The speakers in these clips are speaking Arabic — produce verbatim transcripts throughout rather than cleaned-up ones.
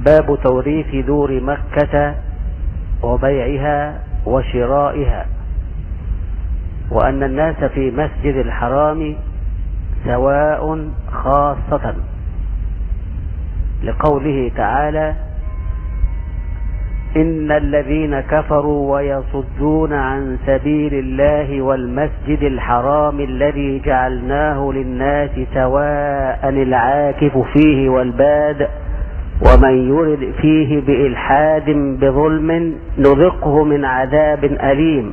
باب توريث دور مكة وبيعها وشرائها، وأن الناس في مسجد الحرام سواء خاصة، لقوله تعالى: إن الذين كفروا ويصدون عن سبيل الله والمسجد الحرام الذي جعلناه للناس سواء العاكف فيه والباد ومن يرد فيه بإلحاد بظلم نذقه من عذاب أليم.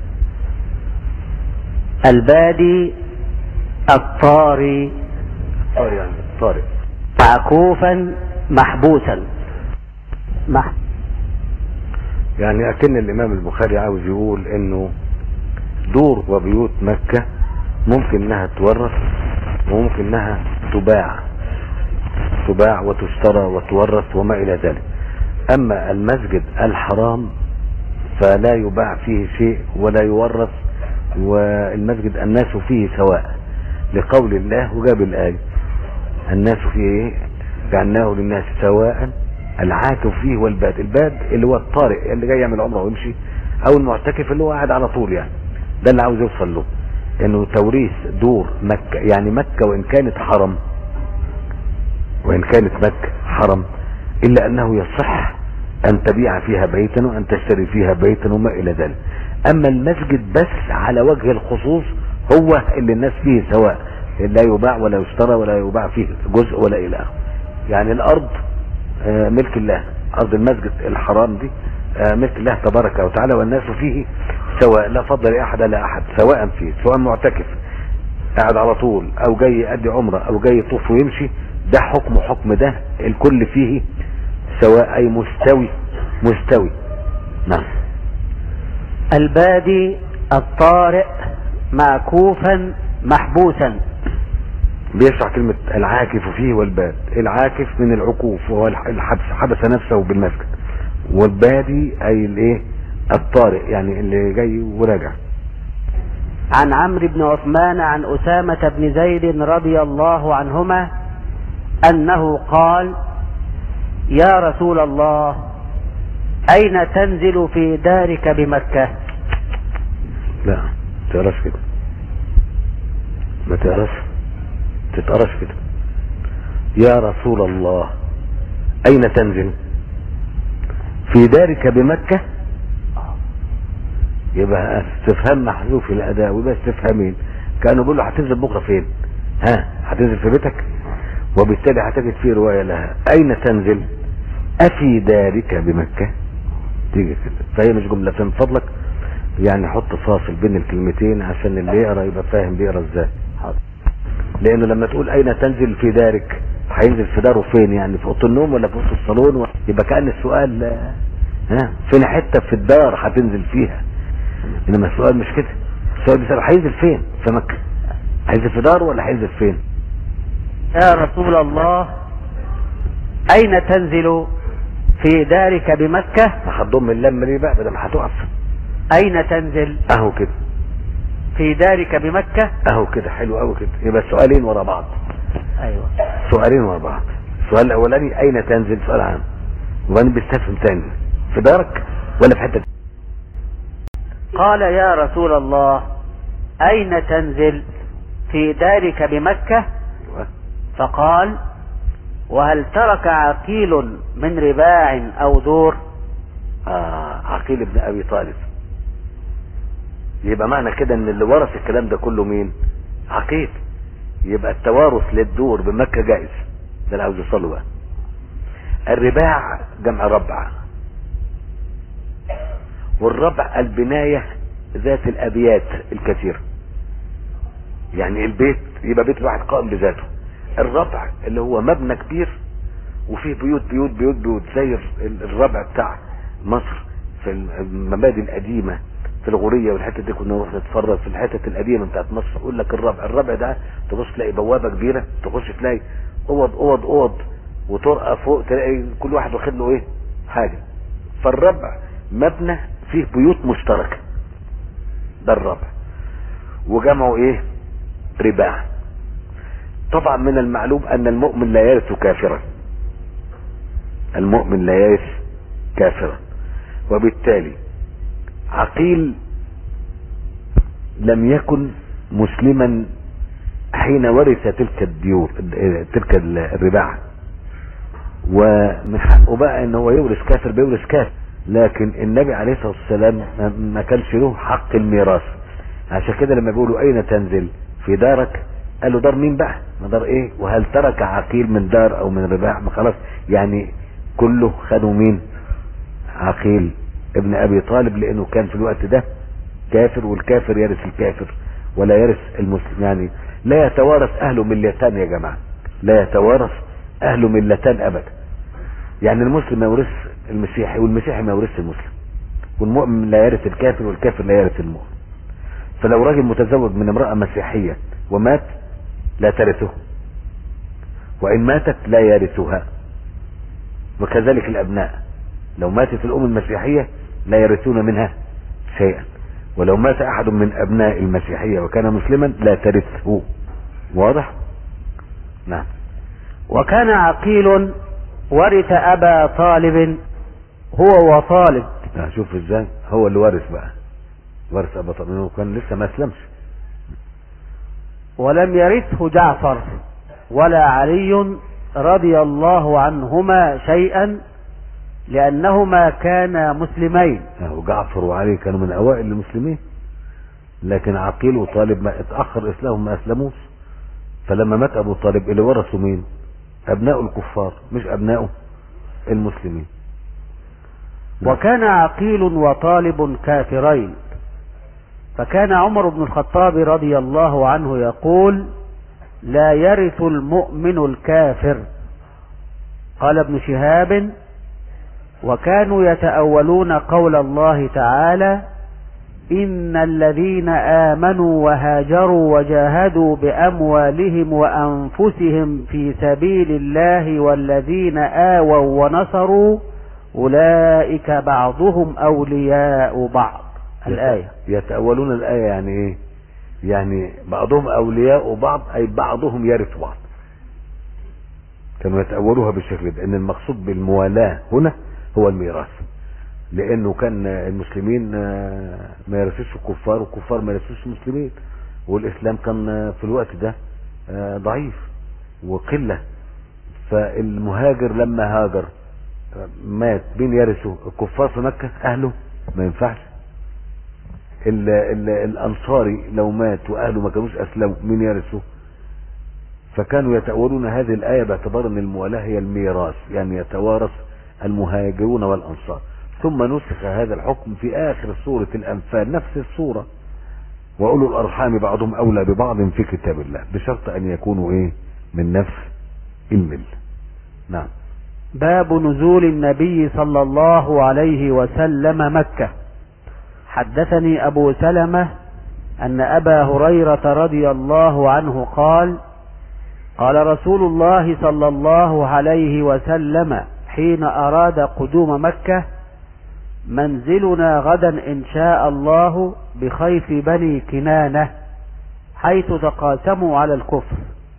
البادي الطاري يعني الطارئ معكوفا محبوسا مح... يعني أكن الإمام البخاري عاوز يقول إنه دور وبيوت مكة ممكن إنها تورث وممكن إنها تباع تباع وتشترى وتورث وما إلى ذلك. أما المسجد الحرام فلا يباع فيه شيء ولا يورث، والمسجد الناس فيه سواء، لقول الله وجاب الآية: الناس فيه جعلناه للناس سواء العاكف فيه والباد. الباد اللي هو الطارئ اللي جاي يعمل عمره ويمشي، او المعتكف اللي هو قاعد على طول. يعني ده اللي عاوز يوصل له، انه توريث دور مكة، يعني مكة وان كانت حرم وان كانت مكة حرم الا انه يصح ان تبيع فيها بيتا وان تشتري فيها بيتا وما الى ذلك. اما المسجد بس على وجه الخصوص هو اللي الناس فيه سواء، لا يباع ولا يشترى ولا يباع فيه جزء ولا الى اخره. يعني الارض ملك الله، ارض المسجد الحرام دي ملك الله تبارك وتعالى، والناس فيه سواء، لا فضل لاحد لا احد، سواء فيه، سواء معتكف قاعد على طول او جاي يؤدي عمره او جاي يطوف ويمشي، ده حكم حكم ده، الكل فيه سواء، اي مستوي مستوي. نعم. البادي الطارئ معكوفا محبوسا. بيشرح كلمة العاكف فيه والباد. العاكف من العكوف وهو الحبس، حبس نفسه بالمسجد، والبادي اي الايه الطارئ، يعني اللي جاي وراجع. عن عمرو بن عثمان عن أسامة بن زيد رضي الله عنهما أنه قال: يا رسول الله، أين تنزل في دارك بمكة؟ لا تقراش كده، ما تقراش، تتقراش كده. يا رسول الله أين تنزل في دارك بمكة، يبقى استفهام محذوف الأداء، ويبقى استفهامين، كانوا بيقولوا هتنزل بكرة فين؟ ها هتنزل في بيتك؟ وبالتالي هتجد فيه رواية لها أين تنزل أفي دارك بمكة، تيجي كده. فهي مش جملة، من فضلك يعني حط فاصل بين الكلمتين عشان اللي يقرأ يبقى فاهم بيقرأ ازاي. حاضر. لأنه لما تقول أين تنزل في دارك، هينزل في داره فين؟ يعني في أوضة النوم ولا في أوضة الصالون و... يبقى كأن السؤال ها فين حتة في الدار هتنزل فيها، إنما السؤال مش كده. السؤال بيسأل هينزل فين في مكة، هينزل في داره ولا هينزل فين؟ يا رسول الله أين تنزل في دارك بمكة؟ هتضم اللم ليه بقى بدل ما هتقف؟ أين تنزل أهو كده في دارك بمكة، أهو كده. حلو أوي كده، يبقى سؤالين ورا بعض. أيوة سؤالين ورا بعض. السؤال الأولاني أين تنزل، سؤال عام، وبعدين بيستفهم تاني في دارك ولا في حتة. قال: يا رسول الله أين تنزل في دارك بمكة؟ فقال: وهل ترك عقيل من رباع أو دور؟ آه عقيل بن أبي طالب. يبقى معنى كده ان اللي ورث الكلام ده كله مين؟ عقيل. يبقى التوارث للدور بمكة جائز، ده اللي عاوز يوصله بقى. الرباع جمع ربع، والربع البناية ذات الأبيات الكثيرة، يعني البيت يبقى بيت واحد قائم بذاته. الربع اللي هو مبنى كبير وفيه بيوت بيوت بيوت بيوت، زي الربع بتاع مصر في المبادئ القديمة في الغورية والحتة دي، كنا نروح نتفرج في الحتة القديمة بتاعت مصر. اقول لك الربع الربع ده تبص تلاقي بوابة كبيرة، تخش تلاقي اوض اوض اوض، وطرقة فوق تلاقي كل واحد واخد له ايه حاجة. فالربع مبنى فيه بيوت مشتركة، ده الربع، وجمعوا ايه؟ رباع. طبعا من المعلوم ان المؤمن لا يرث كافرا، المؤمن لا يرث كافرا. وبالتالي عقيل لم يكن مسلما حين ورث تلك الديور تلك الرباع، ومن حقه بقى ان هو يورث كافر بيورث كافر، لكن النبي عليه الصلاة والسلام ما كانش له حق الميراث. عشان كده لما بيقولوا اين تنزل في دارك، قال له دار مين بقى؟ ما دار ايه؟ وهل ترك عقيل من دار او من رباع؟ ما خلاص يعني كله خدوا مين؟ عقيل ابن ابي طالب، لانه كان في الوقت ده كافر، والكافر يرث الكافر ولا يرث المسلم. يعني لا يتوارث اهل ملتان يا جماعة، لا يتوارث اهل ملتان ابدا. يعني المسلم ما يورث المسيحي، والمسيحي ما يورث المسلم، والمؤمن لا يرث الكافر، والكافر لا يرث المؤمن. فلو راجل متزوج من امرأة مسيحية ومات لا ترثه، وان ماتت لا يرثها. وكذلك الابناء، لو ماتت الام المسيحية لا يرثون منها شيئا، ولو مات احد من ابناء المسيحية وكان مسلما لا ترثه. واضح؟ نعم. وكان عقيل ورث ابا طالب هو وطالب. شوف ازاي هو اللي وارث بقى، ورث ابا طالب، وكان لسه ما اسلمش. ولم يرثه جعفر ولا علي رضي الله عنهما شيئا لانهما كانا مسلمين. وجعفر وعلي كانوا من اوائل المسلمين، لكن عقيل وطالب ما اتاخر اسلامهم، ما اسلموش. فلما مات ابو طالب اللي ورثوا مين؟ ابناء الكفار مش ابناء المسلمين. وكان عقيل وطالب كافرين، فكان عمر بن الخطاب رضي الله عنه يقول: لا يرث المؤمن الكافر. قال ابن شهاب: وكانوا يتأولون قول الله تعالى: إن الذين آمنوا وهاجروا وجاهدوا بأموالهم وأنفسهم في سبيل الله والذين آووا ونصروا أولئك بعضهم أولياء بعض. الآية. يتأولون الآية يعني إيه؟ يعني بعضهم أولياء بعض، أي بعضهم يرث بعض. كانوا يتأولوها بالشكل ده، إن المقصود بالموالاة هنا هو الميراث، لأنه كان المسلمين ما يرثوش الكفار، والكفار ما يرثوش المسلمين، والإسلام كان في الوقت ده ضعيف وقلة. فالمهاجر لما هاجر مات، مين يرثه؟ الكفار في مكة أهله ما ينفعش. ال ال الأنصاري لو مات وأهله ما كانوش أسلموا مين يرثه؟ فكانوا يتأولون هذه الآية باعتبار أن الموالاة هي الميراث، يعني يتوارث المهاجرون والأنصار. ثم نسخ هذا الحكم في آخر سورة الأنفال، نفس السورة: وأولو الأرحام بعضهم أولى ببعض في كتاب الله، بشرط أن يكونوا إيه؟ من نفس المل. نعم. باب نزول النبي صلى الله عليه وسلم مكة. حدثني أبو سلمة أن أبا هريرة رضي الله عنه قال: قال رسول الله صلى الله عليه وسلم حين أراد قدوم مكة: منزلنا غدا إن شاء الله بخيف بني كنانة، حيث تقاسموا على الكفر.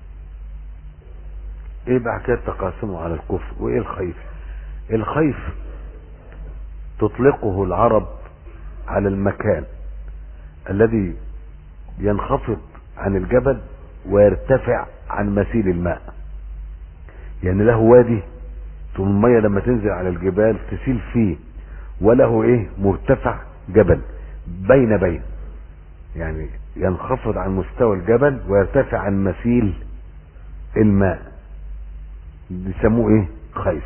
ايه بقى حكاية تقاسموا على الكفر؟ وايه الخيف؟ الخيف تطلقه العرب على المكان الذي ينخفض عن الجبل ويرتفع عن مسيل الماء. يعني له وادي ثم المية لما تنزل على الجبال تسيل فيه، وله ايه؟ مرتفع جبل بين بين، يعني ينخفض عن مستوى الجبل ويرتفع عن مسيل الماء، بيسموه ايه؟ خيف.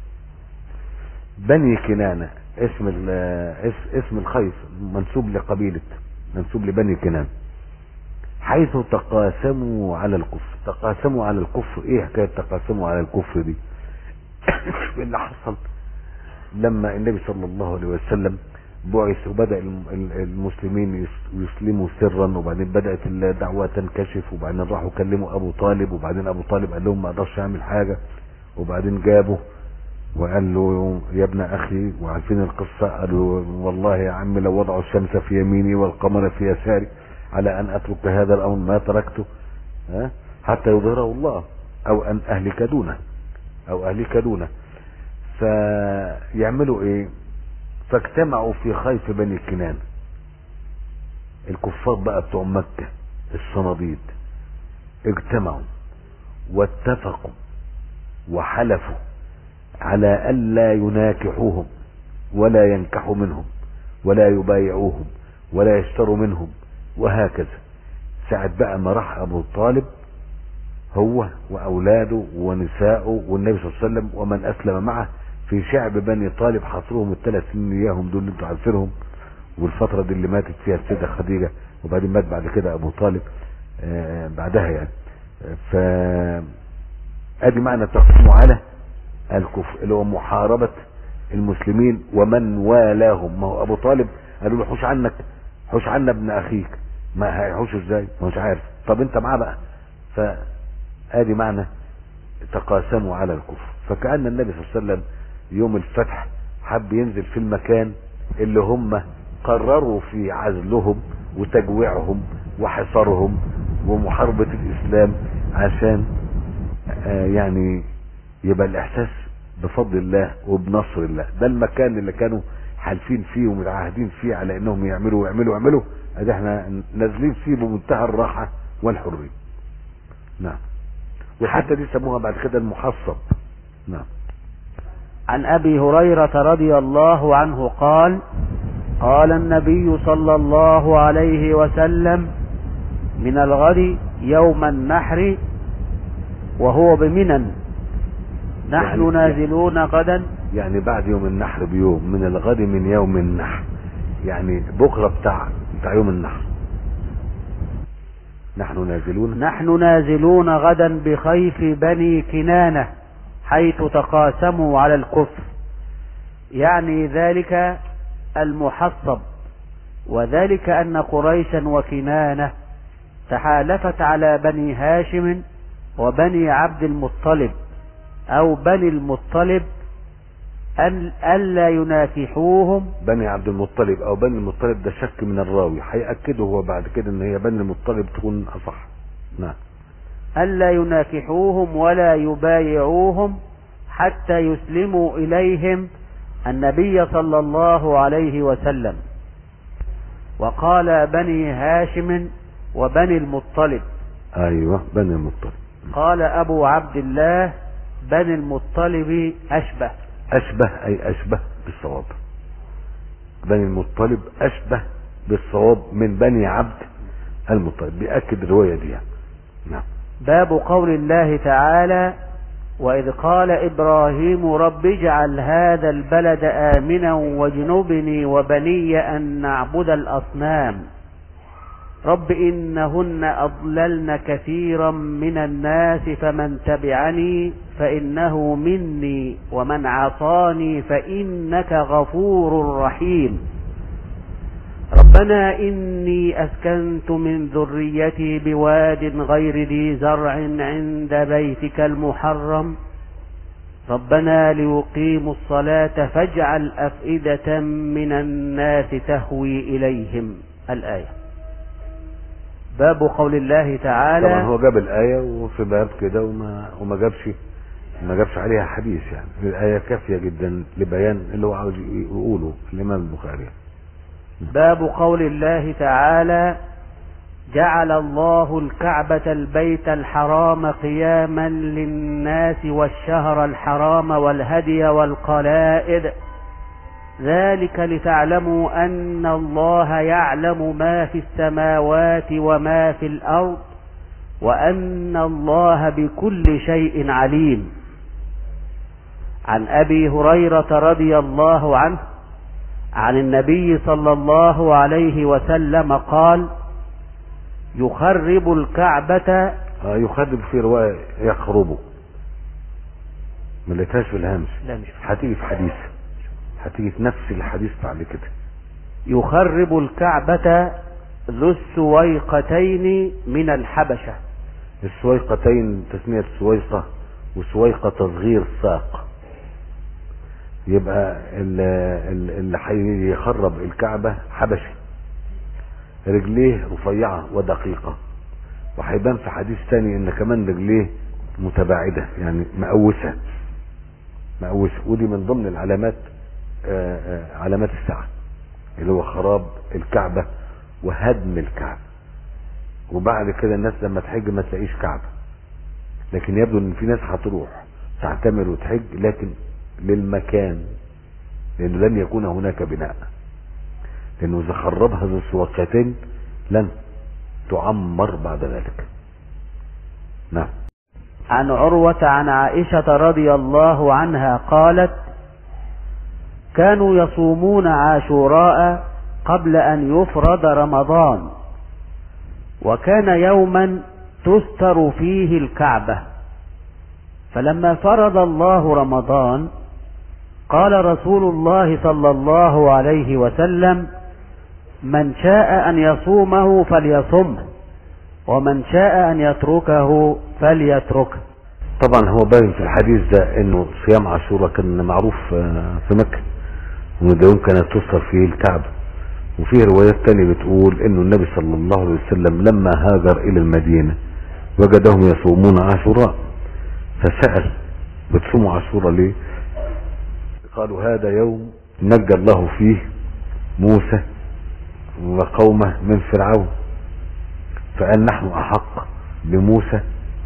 بني كنانة اسم اسم الخيف منسوب لقبيلة، منسوب لبني كنانة. حيث تقاسموا على الكفر. تقاسموا على الكفر، ايه حكاية تقاسموا على الكفر دي؟ اللي حصل لما النبي صلى الله عليه وسلم بعث وبدأ المسلمين يسلموا سرا، وبعدين بدأت الدعوة تنكشف، وبعدين راحوا كلموا ابو طالب، وبعدين ابو طالب قال لهم ما اقدرش اعمل حاجة، وبعدين جابه وقال له يا ابن اخي، وعارفين القصة، قالوا والله يا عم لو وضعوا الشمس في يميني والقمر في يساري على ان اترك هذا الامر ما تركته ها حتى يظهره الله، او ان اهلك دونه او اهلك دونه. فيعملوا ايه؟ فاجتمعوا في خيف بني كنانة. الكفار بقى بتوع مكة الصناديد اجتمعوا واتفقوا وحلفوا على ألا يناكحوهم ولا ينكحوا منهم ولا يبايعوهم ولا يشتروا منهم، وهكذا. ساعة بقى ما راح أبو طالب هو وأولاده ونساءه والنبي صلى الله عليه وسلم ومن أسلم معه في شعب بني طالب، حصرهم الثلاث سنين إياهم دول اللي انتوا عارفينهم، والفترة دي اللي ماتت فيها السيدة خديجة، وبعدين مات بعد كده أبو طالب آه بعدها يعني. ف ادي معنى تقسيمه على الكفر اللي هو محاربة المسلمين ومن والاهم. ما هو ابو طالب قالوا له حوش عنك، حوش عنا ابن اخيك، ما هيحوش ازاي؟ ما مش عارف. طب انت معاه بقى. فادي معنى تقاسموا على الكفر. فكأن النبي صلى الله عليه وسلم يوم الفتح حب ينزل في المكان اللي هم قرروا في عزلهم وتجويعهم وحصارهم ومحاربة الاسلام، عشان آه يعني يبقى الاحساس بفضل الله وبنصر الله. ده المكان اللي كانوا حالفين فيه ومتعاهدين فيه على انهم يعملوا ويعملوا ويعملوا، ادي احنا نازلين فيه بمنتهى الراحة والحرية. نعم. وحتى دي سموها بعد كده المحصب. نعم. عن ابي هريرة رضي الله عنه قال: قال النبي صلى الله عليه وسلم: من الغد يوم النحر وهو بمنى، نحن يعني نازلون غدا. يعني بعد يوم النحر بيوم، من الغد من يوم النحر، يعني بكرة بتاع بتاع يوم النحر. نحن نازلون نحن نازلون غدا بخيف بني كنانة حيث تقاسموا على الكفر، يعني ذلك المحصب. وذلك أن قريشا وكنانة تحالفت على بني هاشم وبني عبد المطلب او بني المطلب ان الا يناكحوهم. بني عبد المطلب او بني المطلب ده شك من الراوي، هيأكده هو بعد كده ان هي بني المطلب تكون اصح. نعم. الا يناكحوهم ولا يبايعوهم حتى يسلموا اليهم النبي صلى الله عليه وسلم. وقال بني هاشم وبني المطلب. ايوه بني المطلب. قال ابو عبد الله: بني المطلب اشبه. اشبه اي اشبه بالصواب. بني المطلب اشبه بالصواب من بني عبد المطلب، بيأكد الرواية دي. نعم. باب قول الله تعالى: وإذ قال إبراهيم رب اجعل هذا البلد آمنا واجنبني وبني أن نعبد الأصنام. رب إنهن أضللن كثيرا من الناس فمن تبعني فإنه مني ومن عصاني فإنك غفور رحيم. ربنا إني أسكنت من ذريتي بواد غير ذي زرع عند بيتك المحرم ربنا ليقيموا الصلاة فاجعل أفئدة من الناس تهوي إليهم. الآية. باب قول الله تعالى. طبعا هو جاب الآية وفي باب كده وما وما جابش ما جابش عليها حديث، يعني الآية كافية جدا لبيان اللي هو عاوز يقوله الإمام البخاري. باب قول الله تعالى: جعل الله الكعبة البيت الحرام قياما للناس والشهر الحرام والهدي والقلائد ذلك لتعلموا أن الله يعلم ما في السماوات وما في الأرض وأن الله بكل شيء عليم. عن أبي هريرة رضي الله عنه عن النبي صلى الله عليه وسلم قال: يخرب الكعبة. آه يخرب في رواية يخرب، ما لقيتهاش في الهامش. لا مش هتيجي في حديث، هتيجي في نفس الحديث بعد كده. يخرب الكعبة ذو السويقتين من الحبشة. السويقتين تسمية سويقة، وسويقة تصغير ساق. يبقى اللي هيخرب الكعبة حبشي، رجليه رفيعة ودقيقة، وهيبان في حديث تاني ان كمان رجليه متباعدة يعني مقوسة. مقوسة. ودي من ضمن العلامات آآ آآ علامات الساعة، اللي هو خراب الكعبة وهدم الكعبة. وبعد كده الناس لما تحج ما تلاقيش كعبة، لكن يبدو ان في ناس هتروح تعتمر وتحج لكن للمكان، لانه لن يكون هناك بناء، لانه اذا خربها ذو السواقتين لن تعمر بعد ذلك. نعم. عن عروة عن عائشة رضي الله عنها قالت: كانوا يصومون عاشوراء قبل أن يفرض رمضان، وكان يوما تستر فيه الكعبة، فلما فرض الله رمضان قال رسول الله صلى الله عليه وسلم: من شاء أن يصومه فليصمه، ومن شاء أن يتركه فليتركه. طبعا هو باين في الحديث ده انه صيام عاشوراء كان معروف في مكة، وده يوم كانت تستر فيه الكعبة. وفي روايات تانية بتقول انه النبي صلى الله عليه وسلم لما هاجر الى المدينة وجدهم يصومون عاشوراء، فسأل: بتصوموا عاشوراء ليه؟ قالوا: هذا يوم نجى الله فيه موسى وقومه من فرعون، فقال: نحن احق بموسى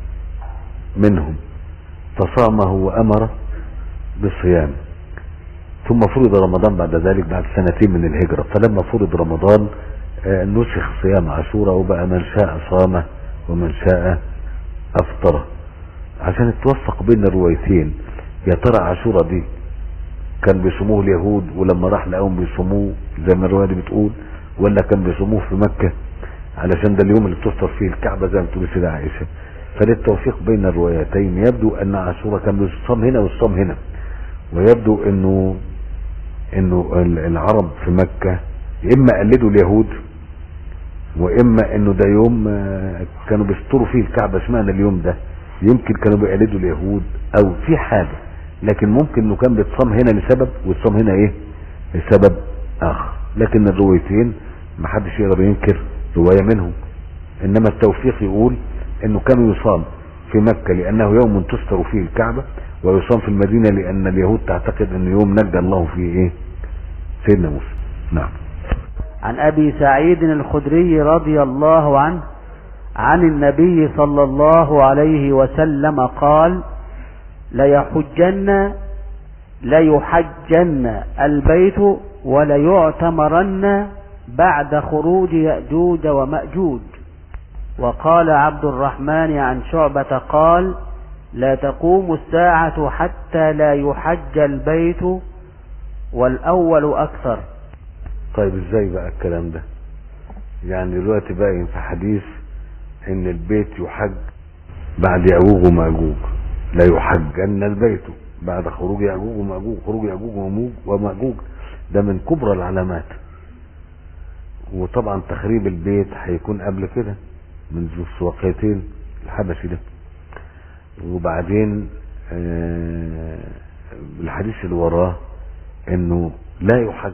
منهم، فصامه وامر بالصيام. ثم فرض رمضان بعد ذلك بعد سنتين من الهجرة، فلما فرض رمضان نسخ صيام عاشوراء، وبقى من شاء صامه ومن شاء افطره، عشان توفق بين الروايتين. يا ترى عاشوراء دي كان بيصوموه اليهود ولما راح لقاهم بيصوموه زي ما الرواية دي بتقول، ولا كان بيصوموه في مكة علشان ده اليوم اللي بتفطر فيه الكعبة زي ما بتقول سيدة عائشة؟ فللتوفيق بين الروايتين يبدو ان عاشوراء كان بيصوم هنا ويصوم هنا، ويبدو انه انه العرب في مكة اما قلدوا اليهود، واما انه ده يوم كانوا بيستروا فيه الكعبة. اشمعنى اليوم ده؟ يمكن كانوا بيقلدوا اليهود او في حاجة، لكن ممكن انه كان بيتصام هنا لسبب ويتصام هنا ايه لسبب اخر. لكن الروايتين محدش يقدر ينكر رواية منهم، انما التوفيق يقول انه كانوا يصام في مكة لانه يوم تستر فيه الكعبة، ويصام في المدينة لان اليهود تعتقد انه يوم نجى الله فيه ايه سيدنا موسى. نعم. عن ابي سعيد الخدري رضي الله عنه عن النبي صلى الله عليه وسلم قال: ليحجن ليحجن البيت وليعتمرن بعد خروج يأجوج ومأجوج. وقال عبد الرحمن عن شعبة قال: لا تقوم الساعة حتى لا يحج البيت والأول أكثر. طيب ازاي بقى الكلام ده؟ يعني دلوقتي باين في حديث ان البيت يحج بعد يأجوج ومأجوج، لا يحجن البيت بعد خروج يأجوج ومأجوج. خروج يأجوج ومأجوج ده من كبرى العلامات، وطبعا تخريب البيت هيكون قبل كده من ذو السواقتين الحبشي ده. وبعدين آه الحديث اللي وراه انه لا يحج،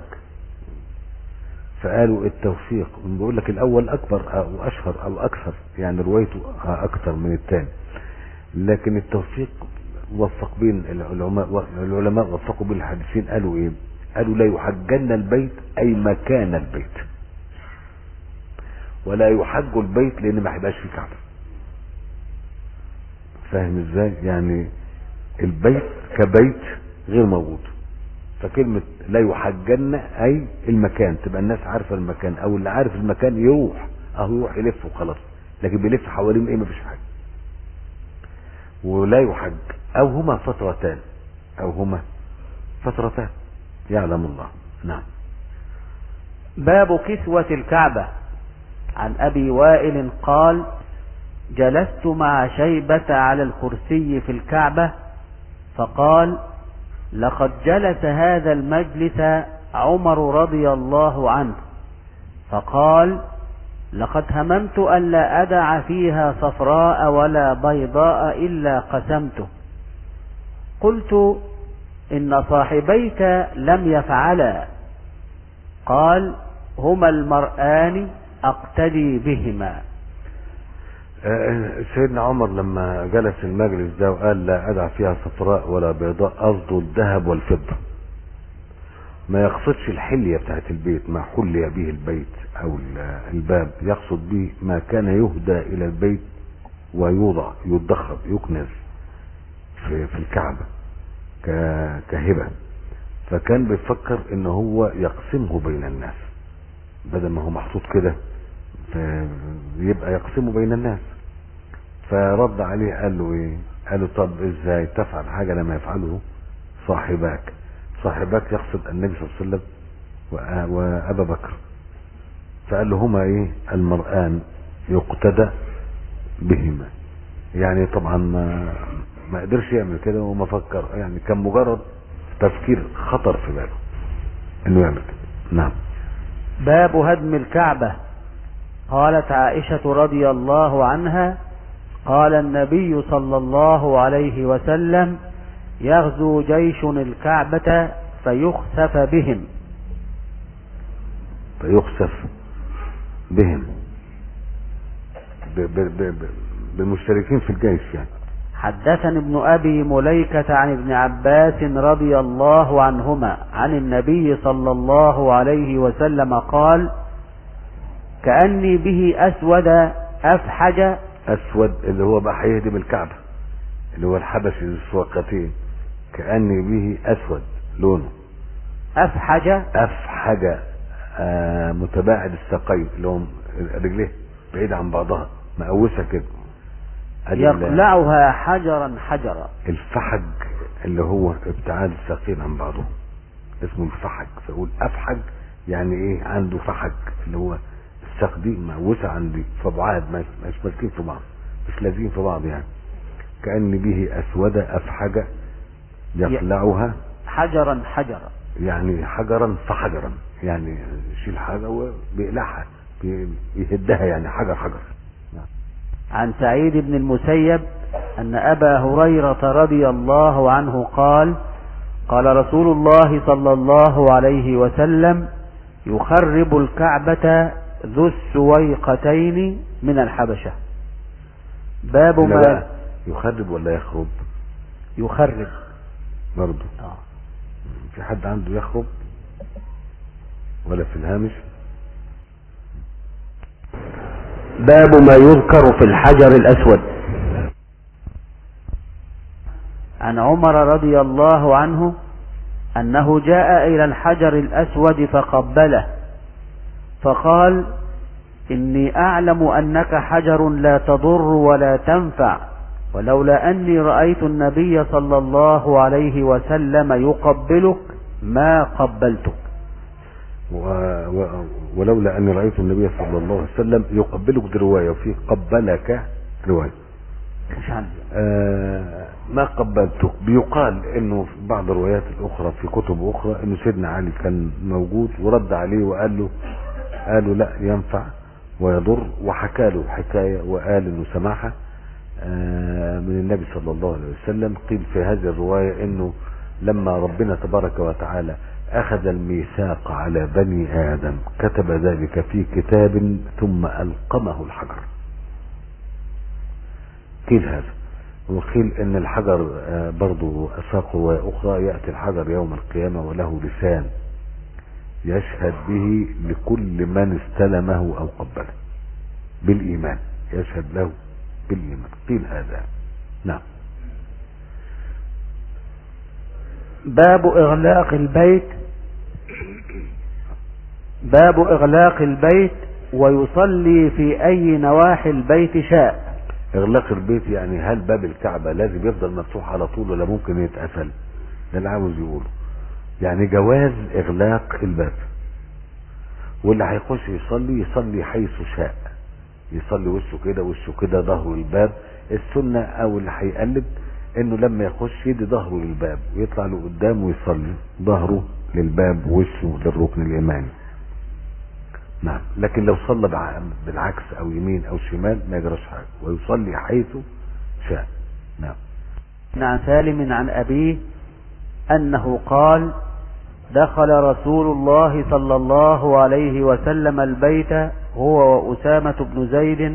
فقالوا التوفيق بيقول لك الاول اكبر او اشهر او اكثر، يعني روايته اكثر من الثاني، لكن التوفيق وفق بين العلماء العلماء وفقوا بين الحديثين. قالوا ايه؟ قالوا لا يحجن البيت اي مكان البيت، ولا يحج البيت لان ما هيبقاش فيه كعبه. فاهم ازاي؟ يعني البيت كبيت غير موجود، فكلمة لا يحجن اي المكان، تبقى الناس عارفة المكان، او اللي عارف المكان يروح اهو يروح يلف وخلاص، لكن بيلف حوالين ايه؟ مفيش حاجة. ولا يحج او هما فترتان او هما فترتان يعلم الله. نعم. باب كسوة الكعبة. عن ابي وائل قال: جلست مع شيبة على الكرسي في الكعبة فقال: لقد جلس هذا المجلس عمر رضي الله عنه، فقال: لقد هممت ألا أدع فيها صفراء ولا بيضاء إلا قسمته. قلت: إن صاحبيك لم يفعلا. قال: هما المرآن أقتدي بهما. سيدنا عمر لما جلس المجلس ده وقال لا أدع فيها صفراء ولا بيضاء، قصده الذهب والفضة، ما يقصدش الحلية بتاعت البيت، ما حلي به البيت أو الباب، يقصد به ما كان يهدى إلى البيت ويوضع يدخر يكنز في, في الكعبة كهبة. فكان بيفكر إن هو يقسمه بين الناس، بدل ما هو محطوط كده يبقى يقسمه بين الناس. فرد عليه قال له ايه؟ قال له طب ازاي تفعل حاجة لما يفعله صاحباك؟ صاحباك يقصد النبي صلى الله عليه وسلم وابا بكر. فقال له هما ايه؟ المرآن يقتدى بهما. يعني طبعا ما ما قدرش يعمل كده وما فكر، يعني كان مجرد تفكير خطر في باله انه يعمل كده. نعم. باب هدم الكعبة. قالت عائشة رضي الله عنها قال النبي صلى الله عليه وسلم يغزو جيش الكعبة فيخسف بهم. فيخسف بهم ب ب ب بالمشتركين في الجيش يعني. حدثني ابن أبي مليكة عن ابن عباس رضي الله عنهما عن النبي صلى الله عليه وسلم قال كأني به أسود أفحج. أسود اللي هو بقى هيهدم الكعبة، اللي هو الحبش السواقتين. كأني به أسود لونه. أفحج أفحج آه متباعد الساقين، اللي هم رجليه بعيد عن بعضها مقوسة كده. يقلعها حجرا حجرا. الفحج اللي هو ابتعاد الساقين عن بعضهم اسمه الفحج. فأقول أفحج يعني ايه؟ عنده فحج اللي هو الساق دي مقوسة عندي فبعاد مش ماسكين في بعض، مش لازقين في بعض يعني. كأن به أسود أفحج يقلعها حجرا حجرا، يعني حجرا فحجرا، يعني يشيل حاجة وبيقلعها بيهدها، يعني حجر حجر. عن سعيد بن المسيب أن أبا هريرة رضي الله عنه قال قال رسول الله صلى الله عليه وسلم يخرب الكعبة ذو السويقتين من الحبشة. باب ما يخرب ولا يخرب؟ يخرب برضو. آه. في حد عنده يخرب ولا في الهامش؟ باب ما يذكر في الحجر الأسود. عن عمر رضي الله عنه أنه جاء إلى الحجر الأسود فقبله فقال إني أعلم أنك حجر لا تضر ولا تنفع، ولولا أني رأيت النبي صلى الله عليه وسلم يقبلك ما قبلتك. و... و... ولولا أني رأيت النبي صلى الله عليه وسلم يقبلك دي رواية، وفي قبلك رواية. آه ما قبلتك. بيقال انه في بعض الروايات الاخرى في كتب اخرى انه سيدنا علي كان موجود ورد عليه وقال له قالوا لا ينفع ويضر، وحكى له حكاية وقال انه سمعها آه من النبي صلى الله عليه وسلم. قيل في هذه الرواية انه لما ربنا تبارك وتعالى اخذ الميثاق على بني ادم كتب ذلك في كتاب ثم القمه الحجر. قيل هذا. وقيل ان الحجر برضو اساق رواية اخرى يأتي الحجر يوم القيامة وله لسان يشهد به لكل من استلمه او قبله بالايمان، يشهد له بالايمان. قيل هذا. نعم. باب اغلاق البيت. باب اغلاق البيت ويصلي في اي نواحي البيت شاء. اغلاق البيت يعني هل باب الكعبة لازم يفضل مفتوح على طول ولا ممكن يتقفل؟ ده اللي عاوز يقوله. يعني جواز اغلاق الباب، واللي هيخش يصلي يصلي حيث شاء، يصلي وشه كده وشه كده ظهره الباب. السنة او اللي هيقلد انه لما يخش يدي ظهره للباب ويطلع له قدام ويصلي ظهره للباب ووشه للركن اليماني. نعم. لكن لو صلى بالعكس او يمين او شمال ما يجراش حاجه، ويصلي حيث شاء. نعم. عن سالم عن ابيه انه قال دخل رسول الله صلى الله عليه وسلم البيت هو وأسامة بن زيد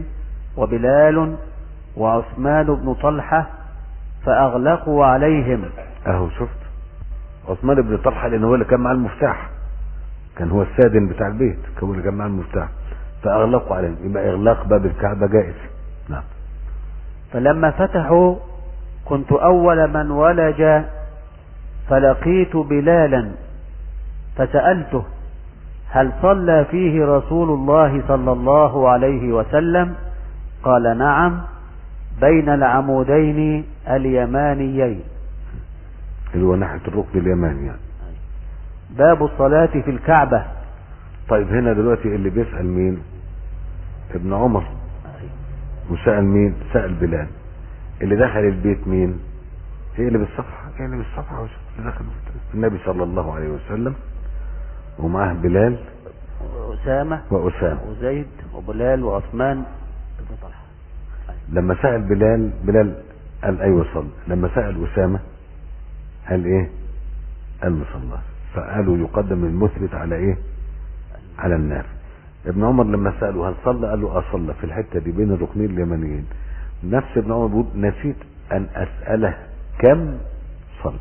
وبلال وعثمان بن طلحة فأغلقوا عليهم. اهو شفت عثمان بن طلحة لان هو اللي كان معاه المفتاح، كان هو السادن بتاع البيت، كان هو اللي كان معاه المفتاح، فأغلقوا عليهم. يبقى إغلاق باب الكعبة جائز. نعم. فلما فتحوا كنت أول من ولج فلقيت بلالا فسألته هل صلى فيه رسول الله صلى الله عليه وسلم؟ قال نعم، بين العمودين اليمانيين، اللي هو ناحية الركن اليماني يعني. باب الصلاة في الكعبة. طيب هنا دلوقتي اللي بيسأل مين؟ ابن عمر. وسأل مين؟ سأل بلال. اللي دخل البيت مين؟ هي اللي بالصفحة، هي اللي بالصفحة دخل النبي صلى الله عليه وسلم ومعه بلال وأسامة وأسامة وزيد وبلال وعثمان بن طلحة. لما سأل بلال، بلال قال أيوة صلى. لما سأل أسامة قال إيه؟ قال مصلى. فقالوا يقدم المثبت على إيه؟ على النار. ابن عمر لما سأله هل صلى؟ قال له أصلى في الحتة دي بين الركنين اليمانيين. نفس ابن عمر بيقول نسيت أن أسأله كم صلى،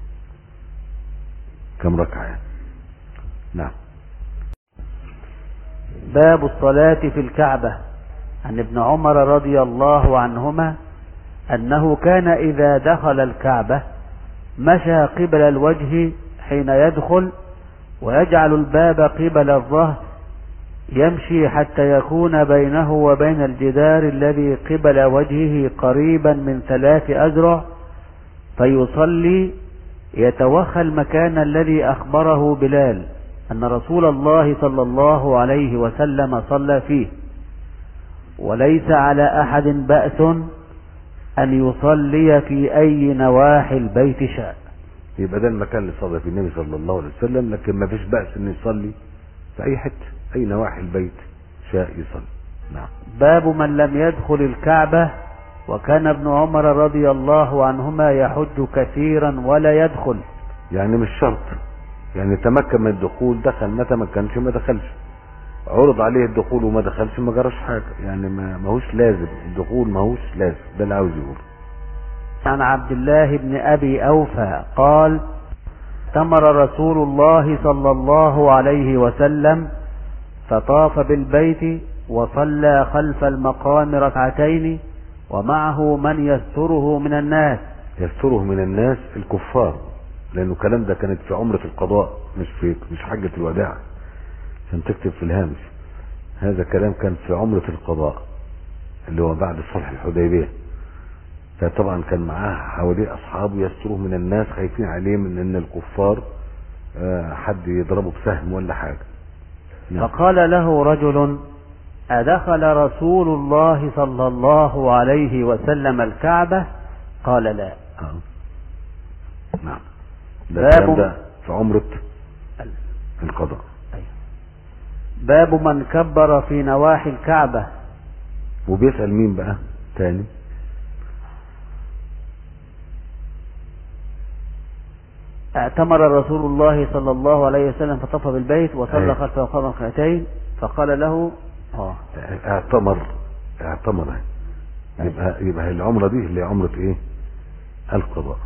كم ركعة. نعم. باب الصلاة في الكعبة. عن ابن عمر رضي الله عنهما أنه كان إذا دخل الكعبة مشى قبل الوجه حين يدخل ويجعل الباب قبل الظهر، يمشي حتى يكون بينه وبين الجدار الذي قبل وجهه قريبا من ثلاث أذرع، فيصلي يتوخى المكان الذي أخبره بلال أن رسول الله صلى الله عليه وسلم صلى فيه، وليس على أحد بأس أن يصلي في أي نواحي البيت شاء. يبقى ده المكان اللي صلى فيه النبي صلى الله عليه وسلم، لكن ما فيش بأس أن يصلي في أي حتة، أي نواحي البيت شاء يصلي. نعم. باب من لم يدخل الكعبة. وكان ابن عمر رضي الله عنهما يحج كثيرا ولا يدخل. يعني مش شرط، يعني تمكن من الدخول دخل، ما تمكنش ما دخلش، عرض عليه الدخول وما دخلش ما جراش حاجة، يعني ما ماهوش لازم الدخول، ماهوش لازم، ده اللي عاوز يقول. عن عبد الله بن أبي أوفى قال تمر رسول الله صلى الله عليه وسلم فطاف بالبيت وصلى خلف المقام ركعتين ومعه من يستره من الناس. يستره من الناس الكفار، لأنه الكلام ده كانت في عمرة القضاء، مش في مش حجة الوداع، عشان تكتب في الهامش. هذا كلام كان في عمرة القضاء اللي هو بعد صلح الحديبية. فطبعا كان معاه حواليه أصحابه يستروه من الناس، خايفين عليه من أن الكفار حد يضربه بسهم ولا حاجة. نعم. فقال له رجل أدخل رسول الله صلى الله عليه وسلم الكعبة؟ قال لا. آه. نعم. باب ده في عمرة القضاء. باب من كبر في نواحي الكعبة. وبيسأل مين بقى تاني؟ اعتمر رسول الله صلى الله عليه وسلم فطاف بالبيت وصلى خلف مقام ركعتين فقال له اه اعتمر اعتمر يبقى يبقى العمرة دي اللي عمرة ايه؟ القضاء.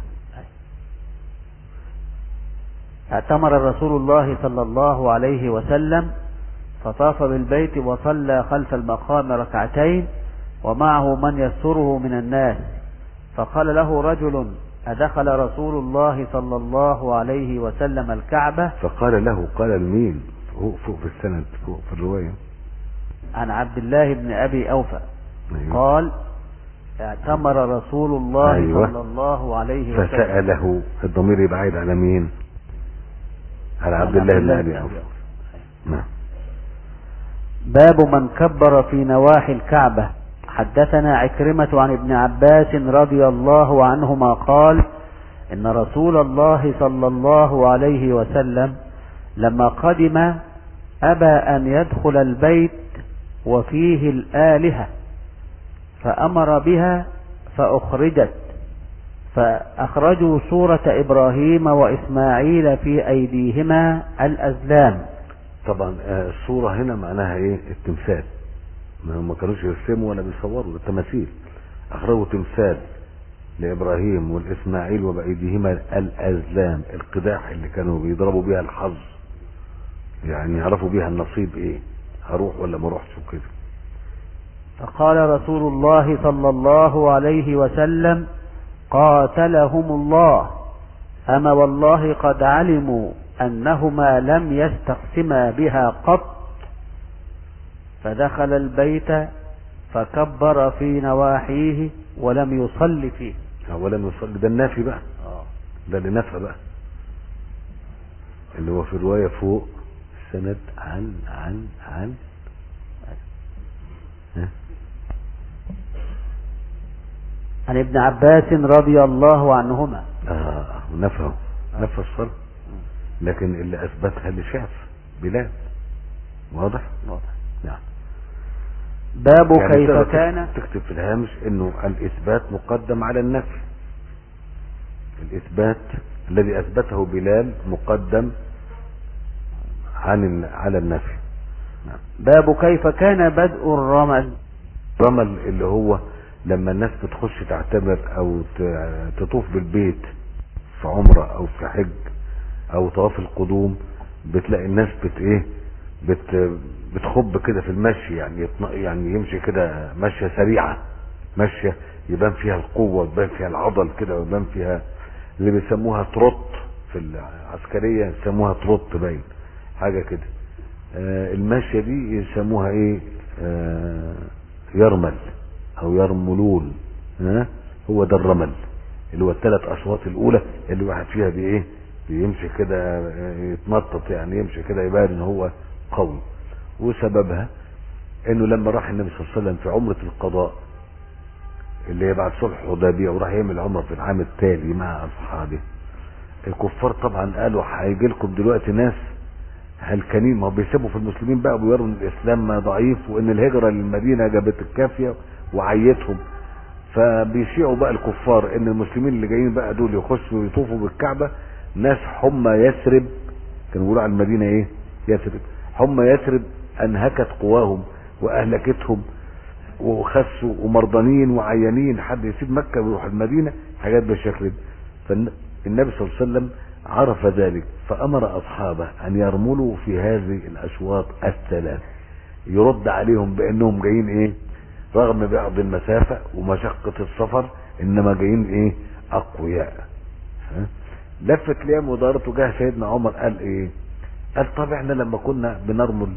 اعتمر رسول الله صلى الله عليه وسلم فطاف بالبيت وصلى خلف المقام ركعتين ومعه من يستره من الناس، فقال له رجل أدخل رسول الله صلى الله عليه وسلم الكعبة؟ فقال له، قال المين فوق, فوق في السند، فوق في الرواية. عن عبد الله بن أبي أوفى. أيوه. قال اعتمر رسول الله أيوه. صلى الله عليه وسلم. فسأله، الضمير يبقى عايد على مين؟ على عبد الله بن أبي أوفى. نعم. باب من كبر في نواحي الكعبة. حدثنا عكرمة عن ابن عباس رضي الله عنهما قال إن رسول الله صلى الله عليه وسلم لما قدم أبى أن يدخل البيت وفيه الآلهة فأمر بها فأخرجت، فأخرجوا صورة إبراهيم وإسماعيل في أيديهما الأزلام. طبعا الصورة هنا معناها إيه؟ التمثال، ما كانوش يرسموا ولا بيصوروا، ده تماثيل. اخرجوا تمثال لابراهيم والاسماعيل وبايديهما الازلام، القداح اللي كانوا بيضربوا بيها الحظ، يعني يعرفوا بيها النصيب ايه، هروح ولا ما اروحش وكده. فقال رسول الله صلى الله عليه وسلم: قاتلهم الله، أما والله قد علموا أنهما لم يستقسما بها قط. فدخل البيت فكبر في نواحيه ولم يصل فيه. ولم يصلي، ده النافي بقى، آه. ده اللي نفى بقى، اللي هو في الرواية فوق السند عن عن عن ها؟ عن ابن عباس رضي الله عنهما. اه نفى نفى الصلاة، لكن اللي اثبتها اللي شاف بلال. واضح؟ واضح. نعم. باب يعني كيف كان. تكتب في الهامش انه الاثبات مقدم على النفي، الاثبات الذي اثبته بلال مقدم عن على النفي. نعم. باب كيف كان بدء الرمل. رمل اللي هو لما الناس بتخش تعتمر او تطوف بالبيت في عمره او في حج او طواف القدوم، بتلاقي الناس بت ايه بت بتخب كده في المشي، يعني يعني يمشي كده مشيه سريعه، مشيه يبان فيها القوه، يبان فيها العضل كده، ويبان فيها اللي بيسموها تروت، في العسكريه يسموها تروت باين حاجه كده. آه المشيه دي يسموها ايه؟ آه يرمل او يرملون. ها؟ هو ده الرمل اللي هو الثلاث اشواط الاولى اللي واحد فيها بايه بيمشي كده يتنطط، يعني يمشي كده يبان ان هو قوي. وسببها انه لما راح النبي صلى الله عليه وسلم في عمرة القضاء اللي هي بعد صلح الحديبية، وراح يعمل عمرة في العام التالي مع اصحابه، الكفار طبعا قالوا هيجي لكم دلوقتي ناس هلكانين، ما بيسيبوا في المسلمين بقى، بيوروا ان الاسلام ضعيف وان الهجرة للمدينة جابت الكافية وعيتهم، فبيشيعوا بقى الكفار ان المسلمين اللي جايين بقى دول يخشوا ويطوفوا بالكعبة ناس حمى يثرب، كانوا بيقولوا على المدينة ايه؟ يثرب. حمى يثرب انهكت قواهم واهلكتهم وخسوا ومرضانين وعيانين، حد يسيب مكة ويروح المدينة، حاجات بالشكل ده. فالنبي صلى الله عليه وسلم عرف ذلك فامر اصحابه ان يرملوا في هذه الاشواط الثلاث، يرد عليهم بانهم جايين ايه؟ رغم بعض المسافة ومشقة السفر انما جايين ايه؟ اقوياء. ها؟ لفت ليام ودارت وجاه سيدنا عمر قال ايه؟ قال طب احنا لما كنا بنرمل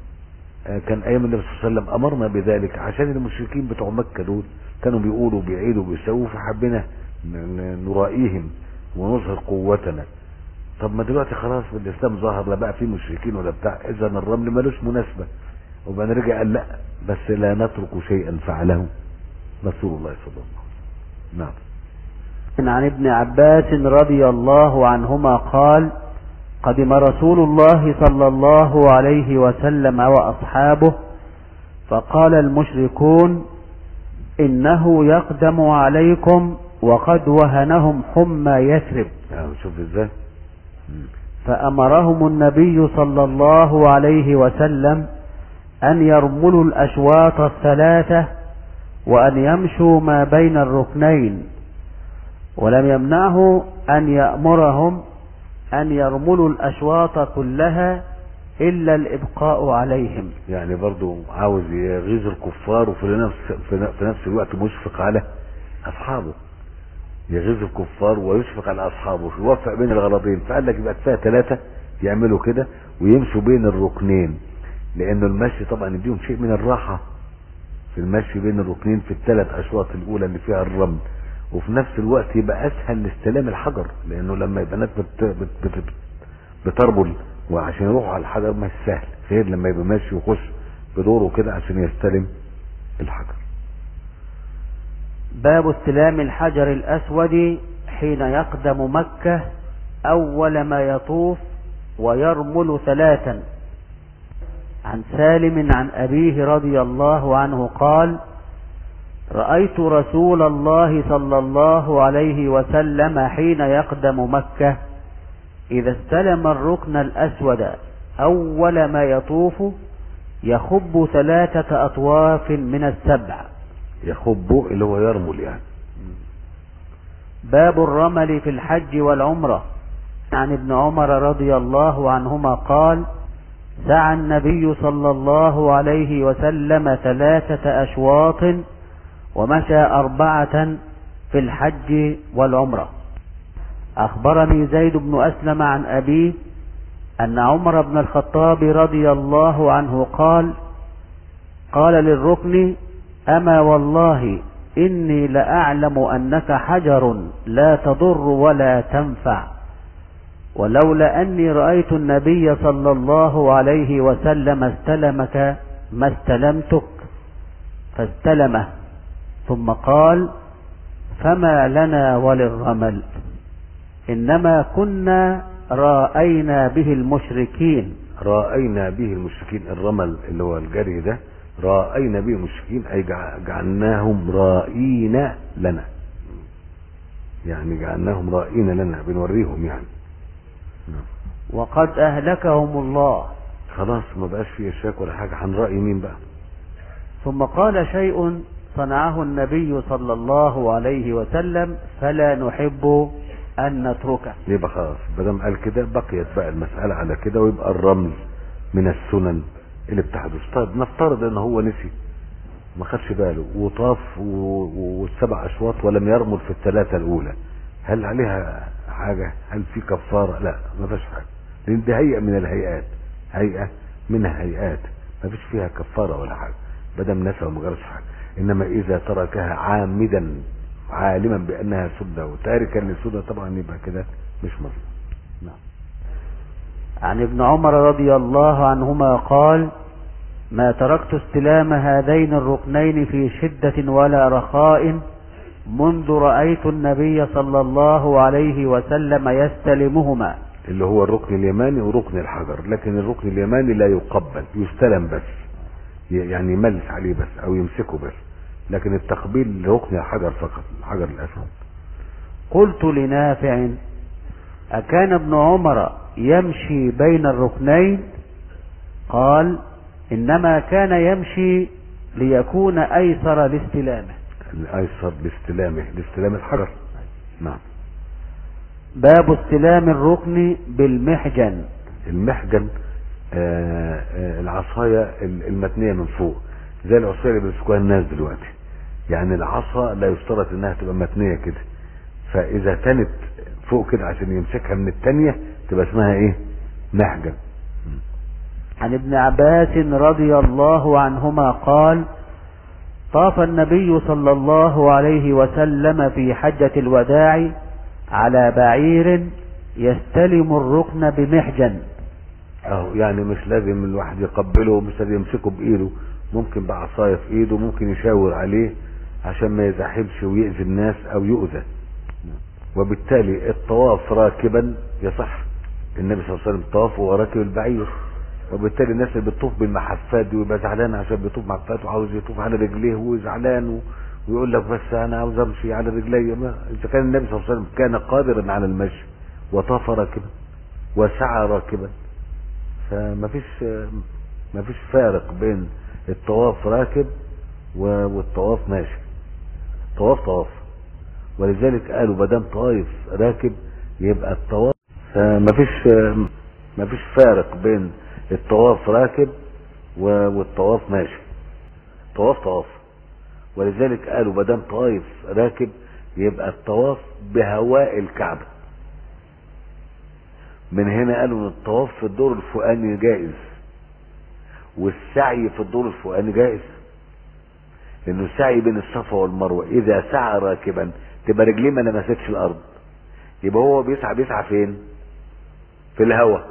آه كان ايام النبي صلى الله عليه وسلم امرنا بذلك عشان المشركين بتوع مكة دول كانوا بيقولوا بيعيدوا بيسووا، فحبنا نرائيهم ونظهر قوتنا. طب ما دلوقتي خلاص الاسلام ظهر، لا بقى فيه مشركين ولا بتاع، اذا الرمل ملوش مناسبة. وبعدين رجع قال لا بس لا نترك شيئا فعله رسول الله صلى الله عليه وسلم. نعم. عن ابن عباس رضي الله عنهما قال: قدم رسول الله صلى الله عليه وسلم وأصحابه، فقال المشركون: إنه يقدم عليكم وقد وهنهم حمى يثرب. شوف ازاي. فأمرهم النبي صلى الله عليه وسلم أن يرملوا الأشواط الثلاثة وأن يمشوا ما بين الركنين، ولم يمنعه أن يأمرهم أن يرملوا الأشواط كلها إلا الإبقاء عليهم. يعني برضو عاوز يغيظ الكفار وفي نفس, في نفس الوقت مشفق على أصحابه، يغيظ الكفار ويشفق على أصحابه، يوفق بين الغرضين. فقال لك يبقى كفاية ثلاثة يعملوا كده ويمشوا بين الركنين، لأنه المشي طبعا يديهم شيء من الراحة في المشي بين الركنين في الثلاث أشواط الأولى اللي فيها الرمل، وفي نفس الوقت يبقى اسهل لاستلام الحجر، لانه لما يبقى ناس بت بت بت بتربل وعشان يروحوا على الحجر مش سهل، غير لما يبقى ماشي ويخش بدوره كده عشان يستلم الحجر. باب استلام الحجر الاسود حين يقدم مكة اول ما يطوف ويرمل ثلاثا. عن سالم عن ابيه رضي الله عنه قال: رأيت رسول الله صلى الله عليه وسلم حين يقدم مكة إذا استلم الركن الأسود أول ما يطوف يخب ثلاثة أطواف من السبع. يخب اللي هو يرمل يعني. باب الرمل في الحج والعمرة. عن ابن عمر رضي الله عنهما قال: سعى النبي صلى الله عليه وسلم ثلاثة أشواط ومشى أربعة في الحج والعمرة. أخبرني زيد بن أسلم عن أبيه أن عمر بن الخطاب رضي الله عنه قال: قال للركن: أما والله إني لأعلم أنك حجر لا تضر ولا تنفع، ولولا أني رأيت النبي صلى الله عليه وسلم استلمك ما استلمتك، فاستلمه ثم قال: فما لنا وللرمل، إنما كنا رأينا به المشركين. رأينا به المشركين، الرمل اللي هو الجري ده، رأينا به المشركين أي جعلناهم رائين لنا، يعني جعلناهم رائين لنا، بنوريهم يعني. وقد أهلكهم الله. خلاص ما بقاش فيه إشراك ولا حاجة، هنرأي مين بقى؟ ثم قال: شيء صنعه النبي صلى الله عليه وسلم فلا نحب أن نتركه. يبقى خلاص بدم قال كده بقيت بقى المسألة على كده، ويبقى الرمل من السنن اللي بتحدث. طيب نفترض ان هو نسي ما خدش باله وطاف والسبع اشواط ولم يرمل في الثلاثة الاولى، هل عليها حاجة؟ هل في كفارة؟ لا ما فيش حاجة، لان دي هيئة من الهيئات، هيئة من الهيئات ما فيش فيها كفارة ولا حاجة بدم نسى وما جرش حاجة. انما اذا تركها عامدا عالما بانها سنة وتاركا للسنة طبعا يبقى كده مش مظلوم. نعم. عن ابن عمر رضي الله عنهما قال: ما تركت استلام هذين الركنين في شدة ولا رخاء منذ رأيت النبي صلى الله عليه وسلم يستلمهما، اللي هو الركن اليماني وركن الحجر. لكن الركن اليماني لا يقبل، يستلم بس، يعني يملس عليه بس او يمسكه بس، لكن التقبيل لركن الحجر فقط، الحجر الاسود. قلت لنافع: أكان ابن عمر يمشي بين الركنين؟ قال: إنما كان يمشي ليكون أيسر لاستلامه. الأيسر لاستلامه، لاستلام الحجر. نعم. باب استلام الركن بالمحجن. المحجن آآ آآ العصاية المتنية من فوق، زي العصاية اللي بيمسكوها الناس دلوقتي، يعني العصا لا يشترط انها تبقى متنية كده، فاذا كانت فوق كده عشان يمسكها من التانية تبقى اسمها ايه؟ محجن. عن ابن عباس رضي الله عنهما قال: طاف النبي صلى الله عليه وسلم في حجة الوداع على بعير يستلم الركن بمحجن. اهو يعني مش لازم الواحد يقبله، مش لازم يمسكه بايده، ممكن بعصايه في ايده، ممكن يشاور عليه عشان ما يزحمش ويأذي الناس او يؤذى. وبالتالي الطواف راكبا يصح، النبي صلى الله عليه وسلم طاف وهو راكب البعير، وبالتالي الناس اللي بتطوف بالمحفات دي ويبقى زعلان عشان بيطوف محفات وعاوز يطوف على رجليه وزعلان ويقول لك بس انا عاوز امشي على رجلي، اذا كان النبي صلى الله عليه وسلم كان قادرا على المشي وطاف راكبا وسعى راكبا، فما فيش ما فيش فارق بين الطواف راكب والطواف ماشي، الطواف طواف. ولذلك قالوا ما دام طايف راكب يبقى الطواف، فما فيش ما فيش فارق بين الطواف راكب والطواف ماشي، طواف طواف. ولذلك قالوا ما دام طايف راكب يبقى الطواف بهواء الكعبة. من هنا قالوا ان الطواف في الدور الفوقاني جائز والسعي في الدور الفوقاني جائز، لانه السعي بين الصفا والمروه اذا سعى راكبا تبقى رجليه ما لمستش الارض، يبقى هو بيسعى بيسعى فين؟ في الهواء.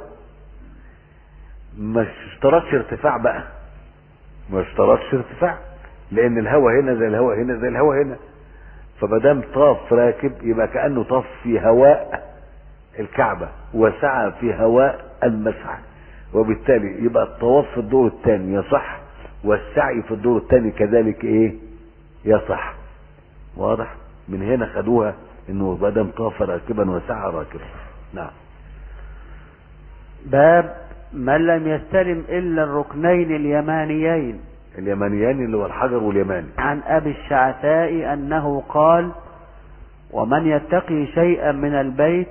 ما اشترطش ارتفاع بقى، ما اشترطش ارتفاع، لان الهواء هنا زي الهواء هنا زي الهواء هنا، فمادام طاف راكب يبقى كانه طاف في هواء الكعبة وسعى في هواء المسعى، وبالتالي يبقى الطواف في الدور الثاني يصح والسعي في الدور الثاني كذلك ايه؟ يصح. واضح؟ من هنا خدوها انه مادام طاف راكبا وسعى راكبا. نعم. باب من لم يستلم إلا الركنين اليمانيين. اليمانيين اللي هو الحجر واليماني. عن أبي الشعثاء أنه قال: ومن يتقي شيئا من البيت.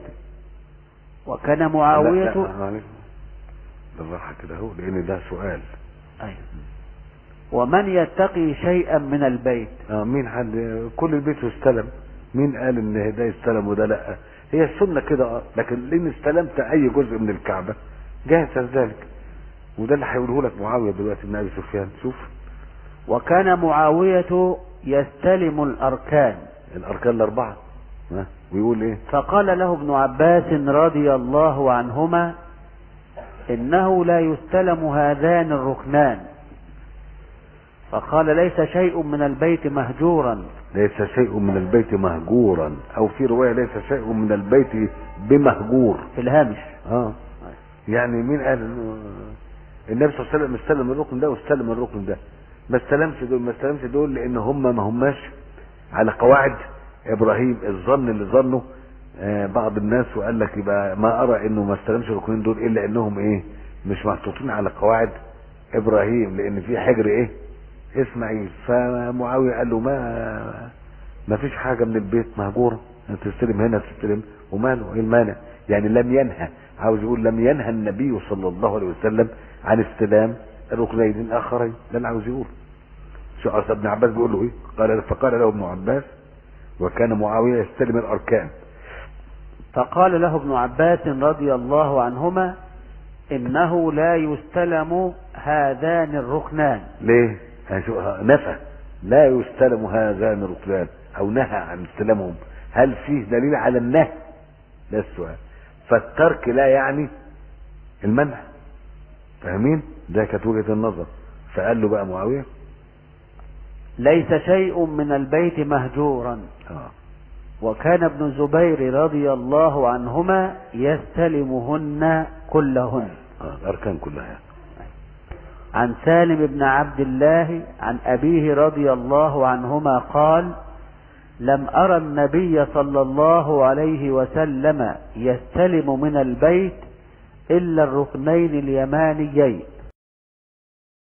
وكان معاوية. لا لا بالراحة كده اهو لأن ده سؤال. أيوة. ومن يتقي شيئا من البيت. اه مين حد كل البيت يستلم؟ مين قال ان ده يستلم وده لا؟ هي السنة كده اه، لكن لان استلمت اي جزء من الكعبة جاهز ذلك، وده اللي هيقوله لك معاوية دلوقتي بن ابي سفيان. شوف. وكان معاوية يستلم الاركان. الاركان الاربعة ها، ويقول ايه؟ فقال له ابن عباس رضي الله عنهما: انه لا يستلم هذان الركنان. فقال: ليس شيء من البيت مهجورا. ليس شيء من البيت مهجورا، او في رواية ليس شيء من البيت بمهجور في الهامش. اه يعني مين قال انه النبي صلى الله عليه وسلم استلم الركن ده واستلم الركن ده؟ ما استلمش دول ما استلمش دول لان هم ما هماش على قواعد ابراهيم. الظن اللي ظنه آه بعض الناس وقال لك يبقى ما ارى انه ما استلمش الركنين دول الا انهم ايه مش محطوطين على قواعد ابراهيم، لان في حجر ايه اسماعيل. فمعاوية قال له ما ما فيش حاجة من البيت مهجورة، تستلم هنا تستلم وماله ايه المانع؟ يعني لم ينهى، عاوز يقول لم ينهى النبي صلى الله عليه وسلم عن استلام الركنين الاخرين. ده اللي عاوز يقول. شو اصل ابن عباس بيقول له ايه؟ قال فقال له ابن عباس: وكان معاوية يستلم الاركان. فقال له ابن عباس رضي الله عنهما: انه لا يستلم هذان الركنان. ليه؟ نفى لا يستلم هذان الركنان او نهى عن استلامهم. هل فيه دليل على النهي؟ ده السؤال. فالترك لا يعني المنع. فاهمين؟ ده كانت وجهة النظر. فقال له بقى معاوية: ليس شيء من البيت مهجورا. آه. وكان ابن الزبير رضي الله عنهما يستلمهن كلهن. آه. الاركان كلها. عن سالم بن عبد الله عن أبيه رضي الله عنهما قال: لم أرى النبي صلى الله عليه وسلم يستلم من البيت إلا الركنين اليمانيين.